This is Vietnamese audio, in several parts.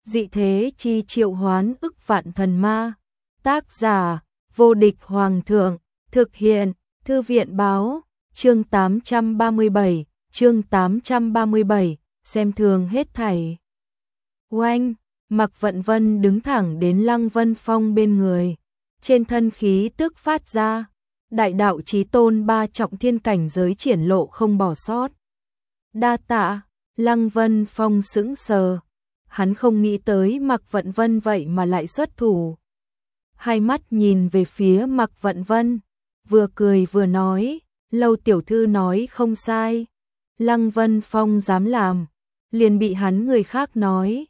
dị thế chi triệu hoán ức vạn thần ma. Tác giả, vô địch hoàng thượng, thực hiện, thư viện báo, chương 837, xem thường hết thảy. Oanh, Mạc Vận Vân đứng thẳng đến Lăng Vân Phong bên người, trên thân khí tức phát ra, đại đạo chí tôn 3 trọng thiên cảnh giới triển lộ không bỏ sót. Đa tạ, Lăng Vân Phong sững sờ, hắn không nghĩ tới Mạc Vận Vân vậy mà lại xuất thủ. Hai mắt nhìn về phía Mạc Vận Vân, vừa cười vừa nói, Lâu tiểu thư nói không sai. Lăng Vân Phong dám làm, liền bị hắn người khác nói.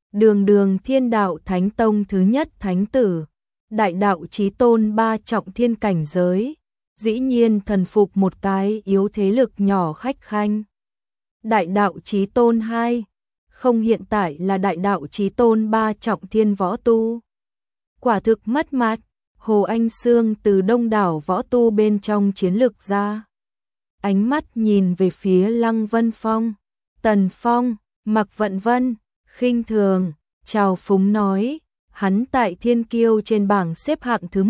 Đường Thiên Đạo Thánh Tông thứ nhất thánh tử, đại đạo chí tôn 3 trọng thiên cảnh giới, dĩ nhiên thần phục một cái yếu thế lực nhỏ khách khanh. Đại đạo chí tôn 2, không hiện tại là đại đạo chí tôn 3 trọng thiên võ tu. Quả thực mất mặt. Hồ Anh Sương từ đông đảo võ tu bên trong chiến lực ra, ánh mắt nhìn về phía Lăng Vân Phong. Tần Phong, Mạc Vận Vân, khinh thường, trào phúng nói, hắn tại thiên kiêu trên bảng xếp hạng thứ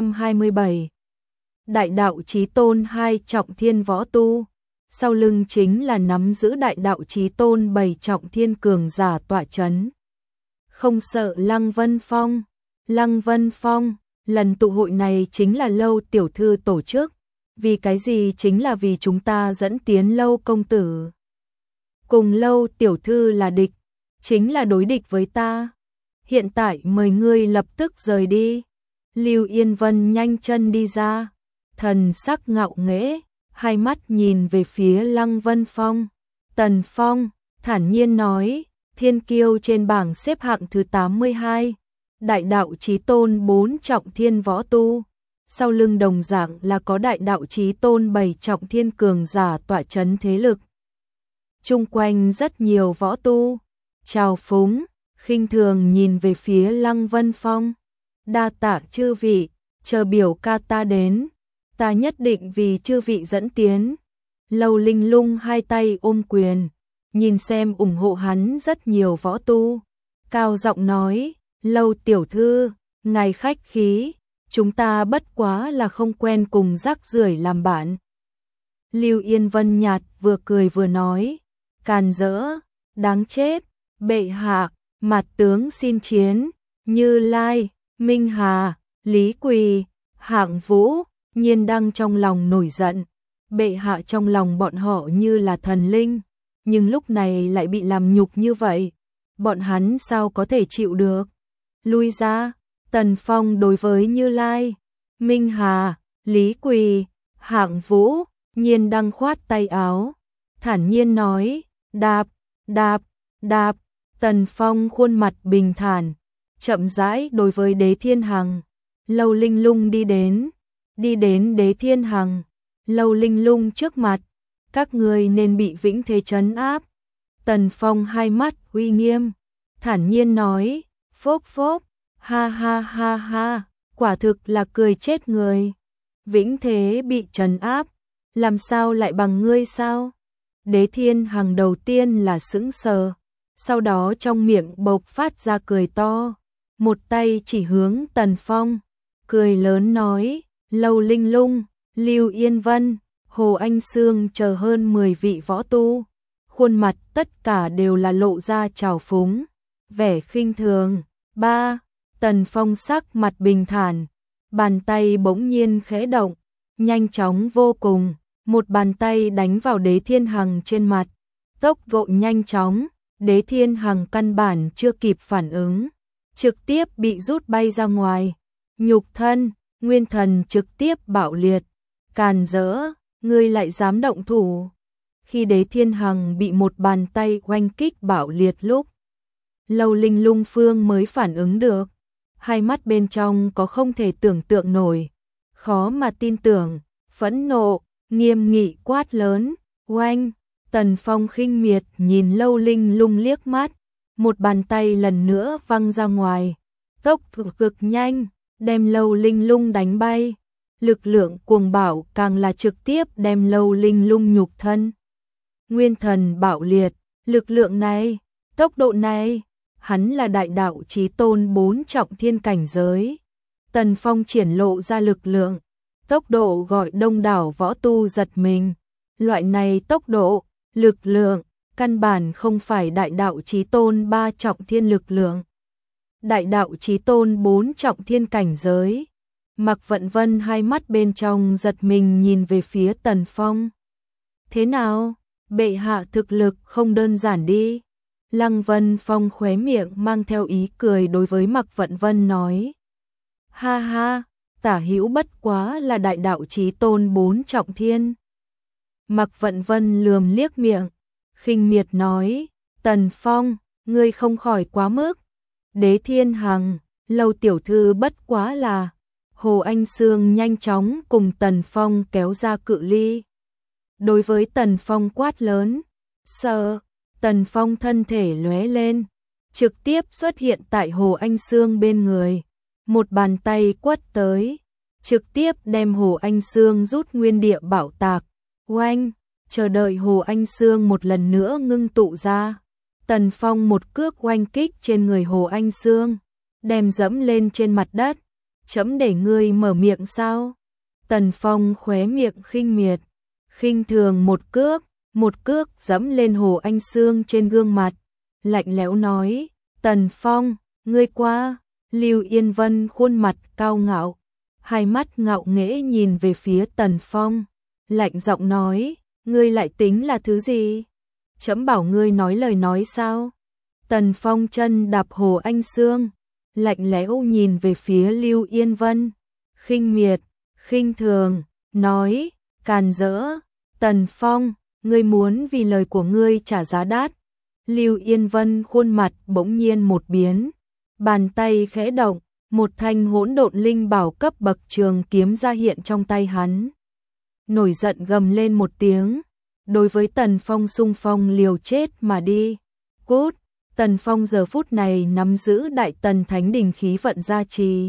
127. Đại đạo chí tôn 2 trọng thiên võ tu, sau lưng chính là nắm giữ đại đạo chí tôn 7 trọng thiên cường giả tọa chấn. Không sợ Lăng Vân Phong. Lăng Vân Phong, lần tụ hội này chính là Lâu tiểu thư tổ chức, vì cái gì? Chính là vì chúng ta dẫn tiến Lâu công tử. Cùng Lâu tiểu thư là địch, chính là đối địch với ta. Hiện tại mời ngươi lập tức rời đi. Lưu Yên Vân nhanh chân đi ra, thần sắc ngạo nghễ, hai mắt nhìn về phía Lăng Vân Phong. Tần Phong, thản nhiên nói, thiên kiêu trên bảng xếp hạng thứ 82. Đại đạo chí tôn 4 trọng thiên võ tu, sau lưng đồng dạng là có đại đạo chí tôn 7 trọng thiên cường giả tọa chấn thế lực. Chung quanh rất nhiều võ tu, trào phúng, khinh thường nhìn về phía Lăng Vân Phong. Đa tạ chư vị, chờ biểu ca ta đến, ta nhất định vì chư vị dẫn tiến. Lâu Linh Lung hai tay ôm quyền, nhìn xem ủng hộ hắn rất nhiều võ tu, cao giọng nói, Lâu tiểu thư, ngài khách khí, chúng ta bất quá là không quen cùng rác rưởi làm bạn. Lưu Yên Vân nhạt vừa cười vừa nói, càn rỡ, đáng chết, bệ hạ, Mạt tướng xin chiến. Như Lai, Minh Hà, Lý Quỳ, Hạng Vũ, Nhiên Đăng trong lòng nổi giận. Bệ hạ trong lòng bọn họ như là thần linh, nhưng lúc này lại bị làm nhục như vậy, bọn hắn sao có thể chịu được. Lui ra. Tần Phong đối với Như Lai, Minh Hà, Lý Quỳ, Hạng Vũ, Nhiên Đăng khoát tay áo, thản nhiên nói, đạp, đạp, đạp. Tần Phong khuôn mặt bình thản, chậm rãi đối với Đế Thiên Hằng. Lâu Linh Lung đi đến Đế Thiên Hằng, Lâu Linh Lung trước mặt, các người nên bị vĩnh thế trấn áp. Tần Phong hai mắt uy nghiêm, thản nhiên nói, phốc phốc, ha ha ha ha, quả thực là cười chết người. Vĩnh thế bị trấn áp, làm sao lại bằng ngươi sao? Đế Thiên Hằng đầu tiên là sững sờ, sau đó trong miệng bộc phát ra cười to, một tay chỉ hướng Tần Phong, cười lớn nói, Lâu Linh Lung, Lưu Yên Vân, Hồ Anh Sương chờ hơn 10 vị võ tu, khuôn mặt tất cả đều là lộ ra trào phúng, vẻ khinh thường. Tần Phong sắc mặt bình thản, bàn tay bỗng nhiên khẽ động, nhanh chóng vô cùng, một bàn tay đánh vào Đế Thiên Hằng trên mặt, tốc độ nhanh chóng, Đế Thiên Hằng căn bản chưa kịp phản ứng, trực tiếp bị rút bay ra ngoài, nhục thân, nguyên thần trực tiếp bạo liệt, càn rỡ, ngươi lại dám động thủ. Khi Đế Thiên Hằng bị một bàn tay oanh kích bạo liệt lúc, Lâu Linh Lung Phương mới phản ứng được, hai mắt bên trong có không thể tưởng tượng nổi, khó mà tin tưởng, phẫn nộ, nghiêm nghị quát lớn, oanh. Tần Phong khinh miệt nhìn Lâu Linh Lung liếc mắt, một bàn tay lần nữa văng ra ngoài, tốc độ cực nhanh, đem Lâu Linh Lung đánh bay. Lực lượng cuồng bạo càng là trực tiếp đem Lâu Linh Lung nhục thân. Nguyên thần bạo liệt, lực lượng này, tốc độ này, hắn là đại đạo chí tôn 4 trọng thiên cảnh giới. Tần Phong triển lộ ra lực lượng, tốc độ gọi đông đảo võ tu giật mình. Loại này tốc độ, lực lượng, căn bản không phải đại đạo chí tôn 3 trọng thiên lực lượng. Đại đạo chí tôn 4 trọng thiên cảnh giới. Mạc Vận Vân hai mắt bên trong giật mình nhìn về phía Tần Phong. Thế nào? Bệ hạ thực lực không đơn giản đi. Lăng Vân Phong khóe miệng mang theo ý cười đối với Mạc Vận Vân nói. Ha ha, tả hữu bất quá là đại đạo chí tôn 4 trọng thiên. Mạc Vận Vân lườm liếc miệng, khinh miệt nói, Tần Phong, ngươi không khỏi quá mức. Đế Thiên Hằng, Lâu tiểu thư bất quá là. Hồ Anh Sương nhanh chóng cùng Tần Phong kéo ra cự ly. Đối với Tần Phong quát lớn, sợ, Tần Phong thân thể lóe lên, trực tiếp xuất hiện tại Hồ Anh Sương bên người. Một bàn tay quất tới, trực tiếp đem Hồ Anh Sương rút nguyên địa bảo tạc. Oanh, chờ đợi Hồ Anh Sương một lần nữa ngưng tụ ra. Tần Phong một cước oanh kích trên người Hồ Anh Sương, đem dẫm lên trên mặt đất. Chấm để ngươi mở miệng sao? Tần Phong khóe miệng khinh miệt, khinh thường một cước dẫm lên Hồ Anh Sương trên gương mặt, lạnh lẽo nói, Tần Phong, ngươi qua. Lưu Yên Vân khuôn mặt cao ngạo, hai mắt ngạo nghễ nhìn về phía Tần Phong, lạnh giọng nói, ngươi lại tính là thứ gì? Chấm bảo ngươi nói lời nói sao? Tần Phong chân đạp Hồ Anh Sương, lạnh lẽo nhìn về phía Lưu Yên Vân, khinh miệt, khinh thường, nói, càn rỡ, Tần Phong, ngươi muốn vì lời của ngươi trả giá đắt. Lưu Yên Vân khuôn mặt bỗng nhiên một biến, bàn tay khẽ động, một thanh hỗn độn linh bảo cấp bậc trường kiếm ra hiện trong tay hắn. Nổi giận gầm lên một tiếng, đối với Tần Phong xung phong liều chết mà đi. Cút! Tần Phong giờ phút này nắm giữ Đại Tần Thánh Đình khí vận gia trì.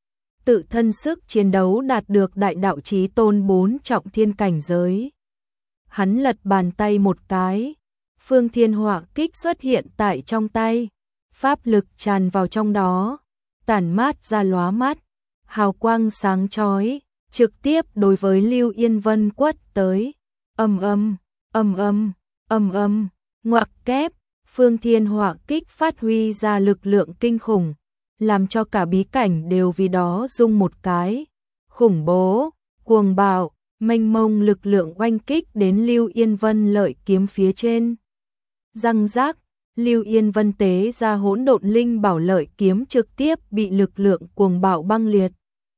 Tự thân sức chiến đấu đạt được đại đạo chí tôn 4 trọng thiên cảnh giới. Hắn lật bàn tay một cái, Phương Thiên Hỏa Kích xuất hiện tại trong tay, pháp lực tràn vào trong đó, tản mát ra lóa mắt, hào quang sáng chói, trực tiếp đối với Lưu Yên Vân quất tới. Ầm ầm, ầm ầm, ầm ầm, ngoặc kép. Phương Thiên Hỏa Kích phát huy ra lực lượng kinh khủng, làm cho cả bí cảnh đều vì đó rung một cái. Khủng bố, cuồng bạo, mênh mông lực lượng oanh kích đến Lưu Yên Vân lợi kiếm phía trên. Răng rác, Lưu Yên Vân tế ra hỗn độn linh bảo lợi kiếm trực tiếp bị lực lượng cuồng bạo băng liệt.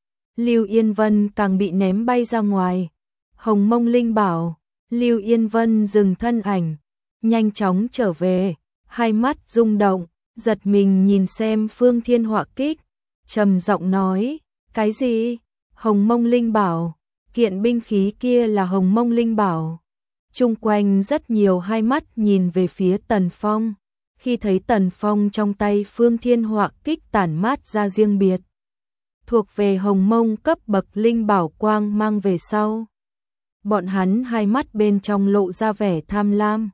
Lưu Yên Vân càng bị ném bay ra ngoài. Hồng Mông linh bảo, Lưu Yên Vân dừng thân ảnh, nhanh chóng trở về. Hai mắt rung động, giật mình nhìn xem Phương Thiên Hỏa Kích, trầm giọng nói, cái gì? Hồng Mông linh bảo, kiện binh khí kia là Hồng Mông linh bảo. Chung quanh rất nhiều hai mắt nhìn về phía Tần Phong, khi thấy Tần Phong trong tay Phương Thiên Hỏa Kích tản mát ra riêng biệt, thuộc về Hồng Mông cấp bậc linh bảo quang mang về sau. Bọn hắn hai mắt bên trong lộ ra vẻ tham lam.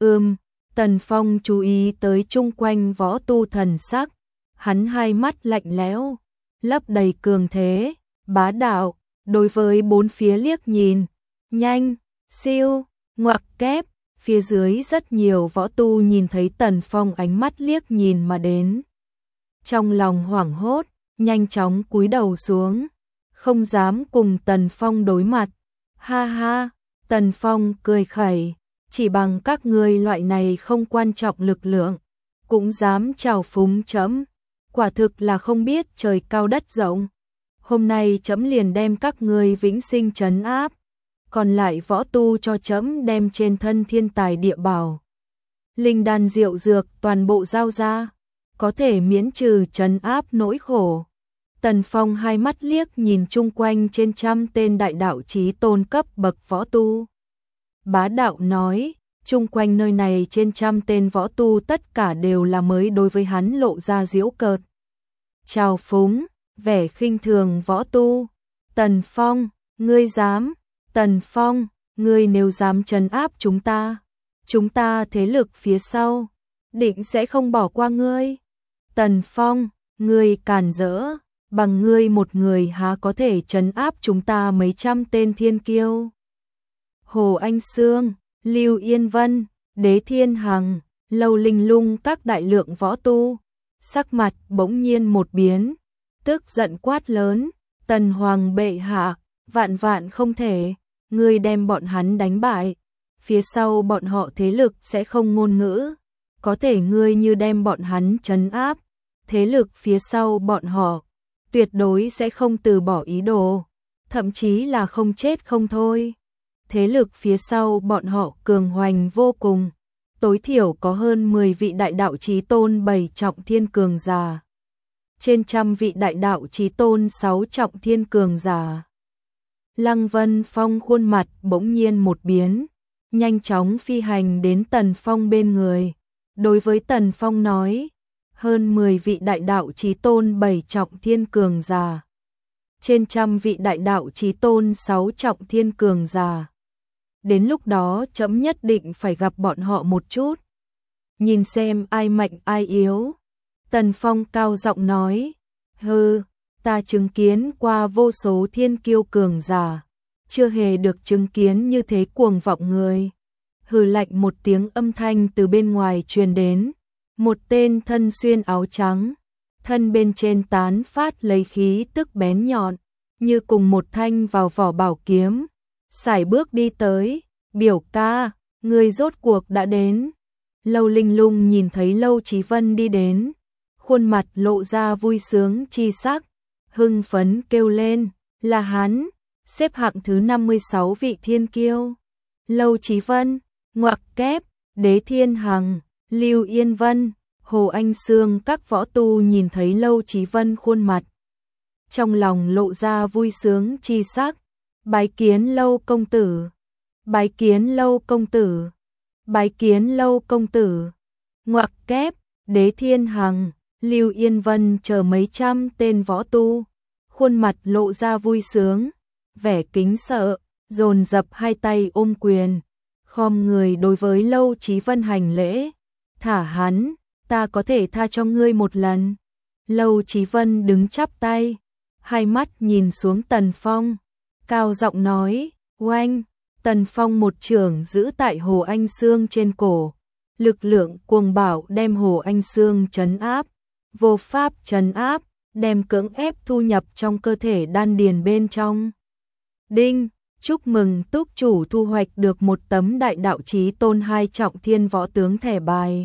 Tần Phong chú ý tới chung quanh võ tu thần sắc, hắn hai mắt lạnh lẽo, lấp đầy cường thế, bá đạo, đối với bốn phía liếc nhìn, nhanh, siêu, ngoặc kép, phía dưới rất nhiều võ tu nhìn thấy Tần Phong ánh mắt liếc nhìn mà đến. Trong lòng hoảng hốt, nhanh chóng cúi đầu xuống, không dám cùng Tần Phong đối mặt. Ha ha, Tần Phong cười khẩy. Chỉ bằng các ngươi loại này không quan trọng lực lượng, cũng dám trào phúng chấm, quả thực là không biết trời cao đất rộng. Hôm nay chấm liền đem các ngươi vĩnh sinh trấn áp, còn lại võ tu cho chấm đem trên thân thiên tài địa bảo, linh đan diệu dược toàn bộ giao ra, có thể miễn trừ trấn áp nỗi khổ. Tần Phong hai mắt liếc nhìn chung quanh trên trăm tên đại đạo chí tôn cấp bậc võ tu. Bá đạo nói, chung quanh nơi này trên trăm tên võ tu tất cả đều là mới đối với hắn lộ ra giễu cợt. Chào phúng, vẻ khinh thường võ tu. Tần Phong, ngươi dám, Tần Phong, ngươi nếu dám trấn áp chúng ta thế lực phía sau, định sẽ không bỏ qua ngươi. Tần Phong, ngươi càn rỡ, bằng ngươi một người há có thể trấn áp chúng ta mấy trăm tên thiên kiêu. Hồ Anh Sương, Lưu Yên Vân, Đế Thiên Hằng, Lâu Linh Lung các đại lượng võ tu, sắc mặt bỗng nhiên một biến, tức giận quát lớn, Tần Hoàng bệ hạ, vạn vạn không thể, ngươi đem bọn hắn đánh bại, phía sau bọn họ thế lực sẽ không ngôn ngữ, có thể ngươi như đem bọn hắn trấn áp, thế lực phía sau bọn họ tuyệt đối sẽ không từ bỏ ý đồ, thậm chí là không chết không thôi. Thế lực phía sau bọn họ cường hoành vô cùng, tối thiểu có hơn 10 vị đại đạo chí tôn 7 trọng thiên cường giả, trên trăm vị đại đạo chí tôn 6 trọng thiên cường giả. Lăng Vân Phong khuôn mặt bỗng nhiên một biến, nhanh chóng phi hành đến Tần Phong bên người, đối với Tần Phong nói, hơn 10 vị đại đạo chí tôn 7 trọng thiên cường giả, trên trăm vị đại đạo chí tôn 6 trọng thiên cường giả. Đến lúc đó trẫm nhất định phải gặp bọn họ một chút, nhìn xem ai mạnh ai yếu. Tần Phong cao giọng nói, hừ, ta chứng kiến qua vô số thiên kiêu cường giả, chưa hề được chứng kiến như thế cuồng vọng người. Hừ lạnh một tiếng âm thanh từ bên ngoài truyền đến, một tên thân xuyên áo trắng, thân bên trên tán phát lấy khí tức bén nhọn, như cùng một thanh vào vỏ bảo kiếm, sải bước đi tới, biểu ca, người rốt cuộc đã đến. Lâu Linh Lung nhìn thấy Lâu Chí Vân đi đến, khuôn mặt lộ ra vui sướng chi sắc, hưng phấn kêu lên, là hắn, xếp hạng thứ 56 vị thiên kiêu. Lâu Chí Vân, ngoặc kép, Đế Thiên Hằng, Lưu Yên Vân, Hồ Anh Sương các võ tu nhìn thấy Lâu Chí Vân khuôn mặt, trong lòng lộ ra vui sướng chi sắc, bái kiến Lâu công tử, bái kiến Lâu công tử, bái kiến Lâu công tử. Ngoặc kép, Đế Thiên Hằng, Lưu Yên Vân chờ mấy trăm tên võ tu, khuôn mặt lộ ra vui sướng, vẻ kính sợ, dồn dập hai tay ôm quyền, khom người đối với Lâu Chí Vân hành lễ, thả hắn, ta có thể tha cho ngươi một lần. Lâu Chí Vân đứng chắp tay, hai mắt nhìn xuống Tần Phong, cao giọng nói, oanh. Tần Phong một chưởng giữ tại Hồ Anh Sương trên cổ, lực lượng cuồng bạo đem Hồ Anh Sương trấn áp, vô pháp trấn áp, đem cưỡng ép thu nhập trong cơ thể đan điền bên trong. Đinh, chúc mừng túc chủ thu hoạch được một tấm đại đạo chí tôn 2 trọng thiên võ tướng thẻ bài.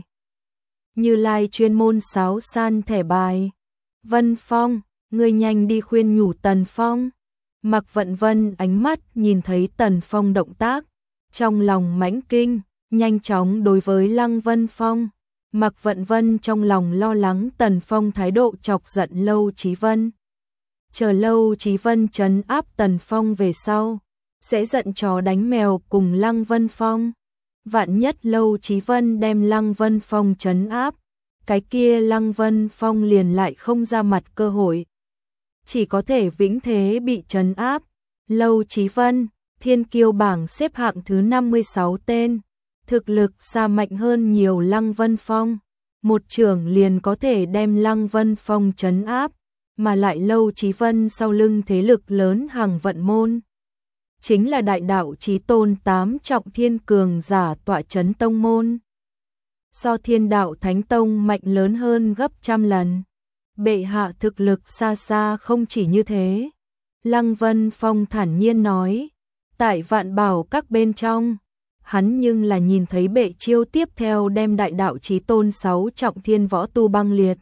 Như Lai chuyên môn sáo san thẻ bài. Vân Phong, ngươi nhanh đi khuyên nhủ Tần Phong. Mạc Vận Vân ánh mắt nhìn thấy Tần Phong động tác, trong lòng mãnh kinh, nhanh chóng đối với Lăng Vân Phong. Mạc Vận Vân trong lòng lo lắng Tần Phong thái độ chọc giận Lâu Chí Vân. Chờ Lâu Chí Vân trấn áp Tần Phong về sau, sẽ giận chó đánh mèo cùng Lăng Vân Phong. Vạn nhất Lâu Chí Vân đem Lăng Vân Phong trấn áp, cái kia Lăng Vân Phong liền lại không ra mặt cơ hội, chỉ có thể vĩnh thế bị trấn áp. Lâu Chí Vân, thiên kiêu bảng xếp hạng thứ 56 tên, thực lực xa mạnh hơn nhiều Lăng Vân Phong, một chưởng liền có thể đem Lăng Vân Phong trấn áp, mà lại Lâu Chí Vân sau lưng thế lực lớn Hằng Vận Môn, chính là đại đạo chí tôn 8 trọng thiên cường giả tọa trấn tông môn, so Thiên Đạo Thánh Tông mạnh lớn hơn gấp trăm lần. Bệ hạ thực lực xa xa không chỉ như thế. Lăng Vân Phong thản nhiên nói, tại Vạn Bảo các bên trong, hắn nhưng là nhìn thấy bệ chiêu tiếp theo đem đại đạo chí tôn 6 trọng thiên võ tu băng liệt.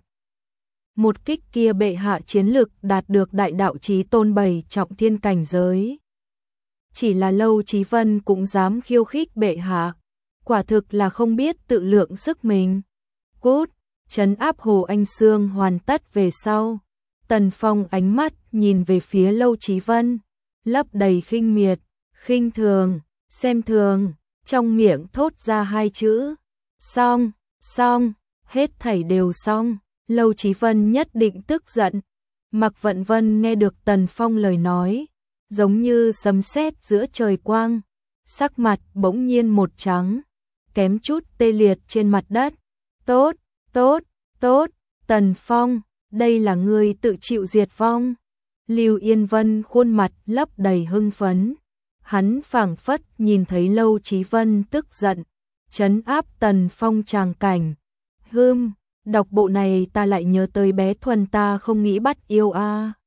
Một kích kia bệ hạ chiến lực đạt được đại đạo chí tôn 7 trọng thiên cảnh giới. Chỉ là Lâu Chí Vân cũng dám khiêu khích bệ hạ, quả thực là không biết tự lượng sức mình. Cút! Trấn áp Hồ Anh Sương hoàn tất về sau, Tần Phong ánh mắt nhìn về phía Lâu Chí Vân, lấp đầy khinh miệt, khinh thường, xem thường, trong miệng thốt ra hai chữ, xong, xong, hết thảy đều xong. Lâu Chí Vân nhất định tức giận. Mạc Vận Vân nghe được Tần Phong lời nói, giống như sấm sét giữa trời quang, sắc mặt bỗng nhiên một trắng, kém chút tê liệt trên mặt đất. Tốt, tốt, tốt, Tần Phong, đây là ngươi tự chịu diệt vong. Lưu Yên Vân khuôn mặt lấp đầy hưng phấn. Hắn phảng phất nhìn thấy Lâu Chí Vân tức giận, trấn áp Tần Phong tràng cảnh. Đọc bộ này ta lại nhớ tới bé Thuần ta không nghĩ bắt yêu a.